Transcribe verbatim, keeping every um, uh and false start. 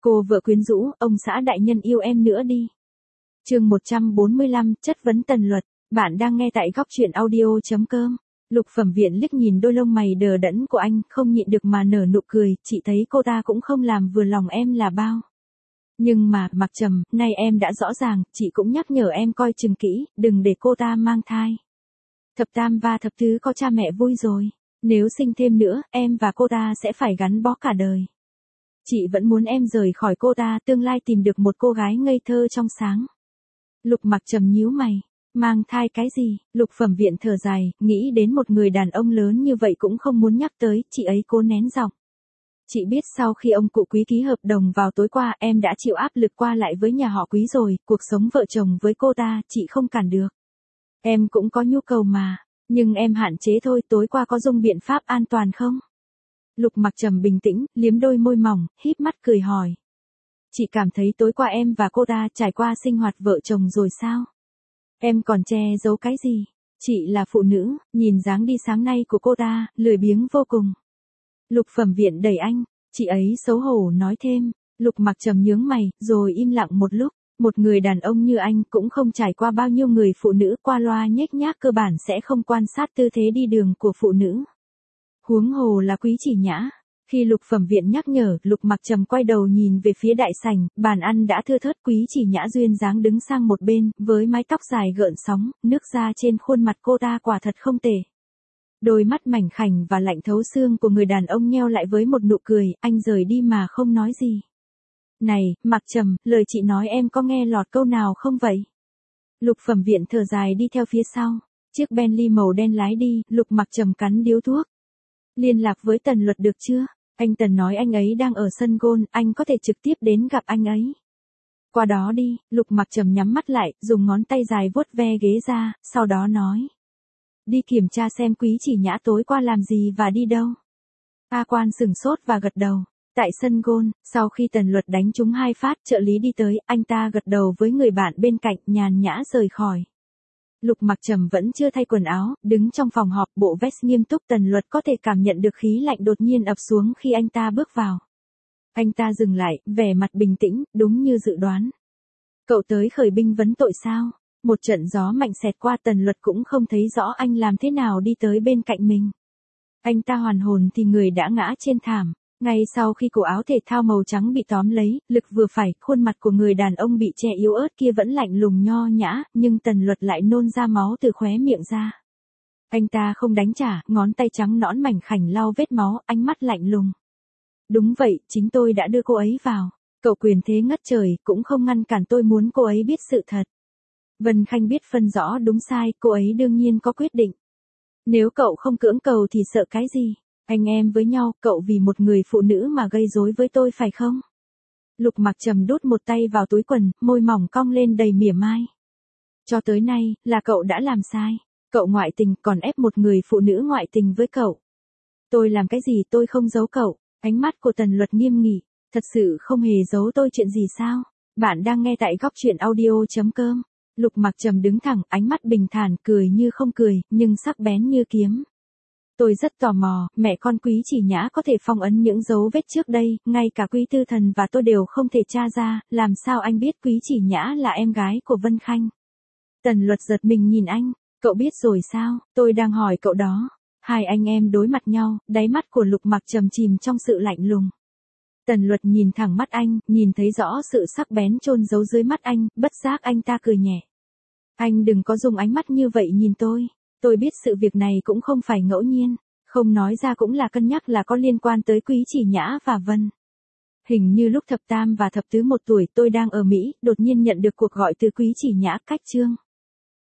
Cô vợ quyến rũ, ông xã đại nhân yêu em nữa đi. Chương một trăm bốn mươi lăm, chất vấn Tần Luật. Bạn đang nghe tại góc truyện audio chấm com. Lục Phẩm Viện liếc nhìn đôi lông mày đờ đẫn của anh, không nhịn được mà nở nụ cười, chị thấy cô ta cũng không làm vừa lòng em là bao. Nhưng mà, Mặc Trầm, nay em đã rõ ràng, chị cũng nhắc nhở em coi chừng kỹ, đừng để cô ta mang thai. Thập tam và thập tứ có cha mẹ vui rồi, nếu sinh thêm nữa, em và cô ta sẽ phải gắn bó cả đời. Chị vẫn muốn em rời khỏi cô ta, tương lai tìm được một cô gái ngây thơ trong sáng. Lục Mặc Trầm nhíu mày, mang thai cái gì? Lục Phẩm Viện thở dài, nghĩ đến một người đàn ông lớn như vậy cũng không muốn nhắc tới, chị ấy cố nén giọng. Chị biết sau khi ông cụ Quý ký hợp đồng vào tối qua, em đã chịu áp lực qua lại với nhà họ Quý rồi, cuộc sống vợ chồng với cô ta, chị không cản được. Em cũng có nhu cầu mà, nhưng em hạn chế thôi, tối qua có dùng biện pháp an toàn không? Lục Mặc Trầm bình tĩnh, liếm đôi môi mỏng, híp mắt cười hỏi. Chị cảm thấy tối qua em và cô ta trải qua sinh hoạt vợ chồng rồi sao? Em còn che giấu cái gì? Chị là phụ nữ, nhìn dáng đi sáng nay của cô ta, lười biếng vô cùng. Lục Phẩm Viện đẩy anh, chị ấy xấu hổ nói thêm. Lục Mặc Trầm nhướng mày, rồi im lặng một lúc. Một người đàn ông như anh cũng không trải qua bao nhiêu người phụ nữ, qua loa nhếch nhác cơ bản sẽ không quan sát tư thế đi đường của phụ nữ. Huống hồ là Quý Chỉ Nhã. Khi Lục Phẩm Viện nhắc nhở, Lục Mặc Trầm quay đầu nhìn về phía đại sảnh, bàn ăn đã thưa thớt, Quý Chỉ Nhã duyên dáng đứng sang một bên, với mái tóc dài gợn sóng, nước da trên khuôn mặt cô ta quả thật không tệ. Đôi mắt mảnh khảnh và lạnh thấu xương của người đàn ông nheo lại với một nụ cười, anh rời đi mà không nói gì. Này, Mặc Trầm, lời chị nói em có nghe lọt câu nào không vậy? Lục Phẩm Viện thở dài đi theo phía sau, chiếc Bentley màu đen lái đi, Lục Mặc Trầm cắn điếu thuốc. Liên lạc với Tần Luật được chưa? Anh Tần nói anh ấy đang ở sân golf, anh có thể trực tiếp đến gặp anh ấy. Qua đó đi, Lục Mặc Trầm nhắm mắt lại, dùng ngón tay dài vuốt ve ghế ra, sau đó nói. Đi kiểm tra xem Quý Chỉ Nhã tối qua làm gì và đi đâu. A Quan sửng sốt và gật đầu. Tại sân golf, sau khi Tần Luật đánh trúng hai phát, trợ lý đi tới, anh ta gật đầu với người bạn bên cạnh, nhàn nhã rời khỏi. Lục Mặc Trầm vẫn chưa thay quần áo, đứng trong phòng họp, bộ vest nghiêm túc. Tần Luật có thể cảm nhận được khí lạnh đột nhiên ập xuống khi anh ta bước vào. Anh ta dừng lại, vẻ mặt bình tĩnh, đúng như dự đoán. Cậu tới khởi binh vấn tội sao? Một trận gió mạnh xẹt qua, Tần Luật cũng không thấy rõ anh làm thế nào đi tới bên cạnh mình. Anh ta hoàn hồn thì người đã ngã trên thảm. Ngay sau khi cổ áo thể thao màu trắng bị tóm lấy, lực vừa phải, khuôn mặt của người đàn ông bị che yếu ớt kia vẫn lạnh lùng nho nhã, nhưng Tần Luật lại nôn ra máu từ khóe miệng ra. Anh ta không đánh trả, ngón tay trắng nõn mảnh khảnh lau vết máu, ánh mắt lạnh lùng. Đúng vậy, chính tôi đã đưa cô ấy vào. Cậu quyền thế ngất trời, cũng không ngăn cản tôi muốn cô ấy biết sự thật. Vân Khanh biết phân rõ đúng sai, cô ấy đương nhiên có quyết định. Nếu cậu không cưỡng cầu thì sợ cái gì? Anh em với nhau, cậu vì một người phụ nữ mà gây rối với tôi phải không? Lục Mặc Trầm đút một tay vào túi quần, môi mỏng cong lên đầy mỉa mai. Cho tới nay, là cậu đã làm sai. Cậu ngoại tình, còn ép một người phụ nữ ngoại tình với cậu. Tôi làm cái gì, tôi không giấu cậu. Ánh mắt của Tần Luật nghiêm nghị. Thật sự không hề giấu tôi chuyện gì sao? Bạn đang nghe tại góc truyện audio chấm com. Lục Mặc Trầm đứng thẳng, ánh mắt bình thản, cười như không cười, nhưng sắc bén như kiếm. Tôi rất tò mò, mẹ con Quý Chỉ Nhã có thể phong ấn những dấu vết trước đây, ngay cả Quý Tư Thần và tôi đều không thể tra ra, làm sao anh biết Quý Chỉ Nhã là em gái của Vân Khanh? Tần Luật giật mình nhìn anh, cậu biết rồi sao, tôi đang hỏi cậu đó. Hai anh em đối mặt nhau, đáy mắt của Lục Mặc Trầm chìm trong sự lạnh lùng. Tần Luật nhìn thẳng mắt anh, nhìn thấy rõ sự sắc bén chôn giấu dưới mắt anh, bất giác anh ta cười nhẹ. Anh đừng có dùng ánh mắt như vậy nhìn tôi. Tôi biết sự việc này cũng không phải ngẫu nhiên, không nói ra cũng là cân nhắc là có liên quan tới Quý Chỉ Nhã và Vân. Hình như lúc thập tam và thập tứ một tuổi tôi đang ở Mỹ, đột nhiên nhận được cuộc gọi từ Quý Chỉ Nhã, cách chương.